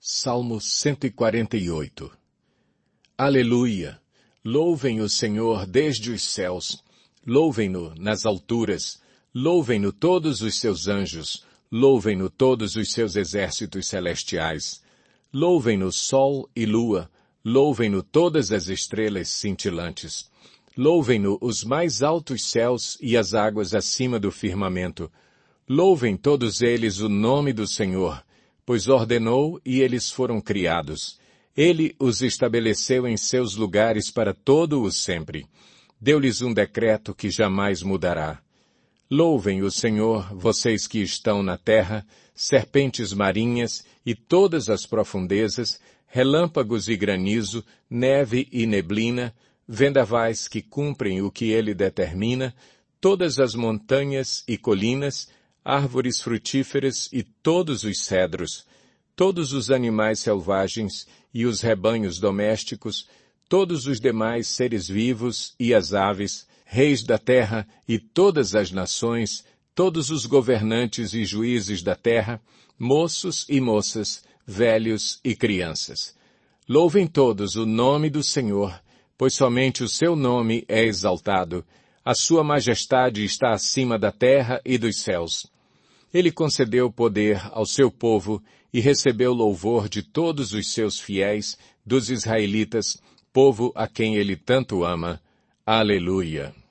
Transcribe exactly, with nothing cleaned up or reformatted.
Salmo cento e quarenta e oito. Aleluia! Louvem o Senhor desde os céus, louvem-no nas alturas, louvem-no todos os seus anjos, louvem-no todos os seus exércitos celestiais. Louvem-no sol e lua, louvem-no todas as estrelas cintilantes. Louvem-no os mais altos céus e as águas acima do firmamento. Louvem todos eles o nome do Senhor, pois ordenou e eles foram criados. Ele os estabeleceu em seus lugares para todo o sempre. Deu-lhes um decreto que jamais mudará. Louvem o Senhor, vocês que estão na terra, serpentes marinhas e todas as profundezas, relâmpagos e granizo, neve e neblina, vendavais que cumprem o que ele determina, todas as montanhas e colinas, árvores frutíferas e todos os cedros, todos os animais selvagens e os rebanhos domésticos, todos os demais seres vivos e as aves, reis da terra e todas as nações, todos os governantes e juízes da terra, moços e moças, velhos e crianças. Louvem todos o nome do Senhor, pois somente o seu nome é exaltado. A sua majestade está acima da terra e dos céus. Ele concedeu poder ao seu povo e recebeu louvor de todos os seus fiéis, dos israelitas, povo a quem ele tanto ama. Aleluia!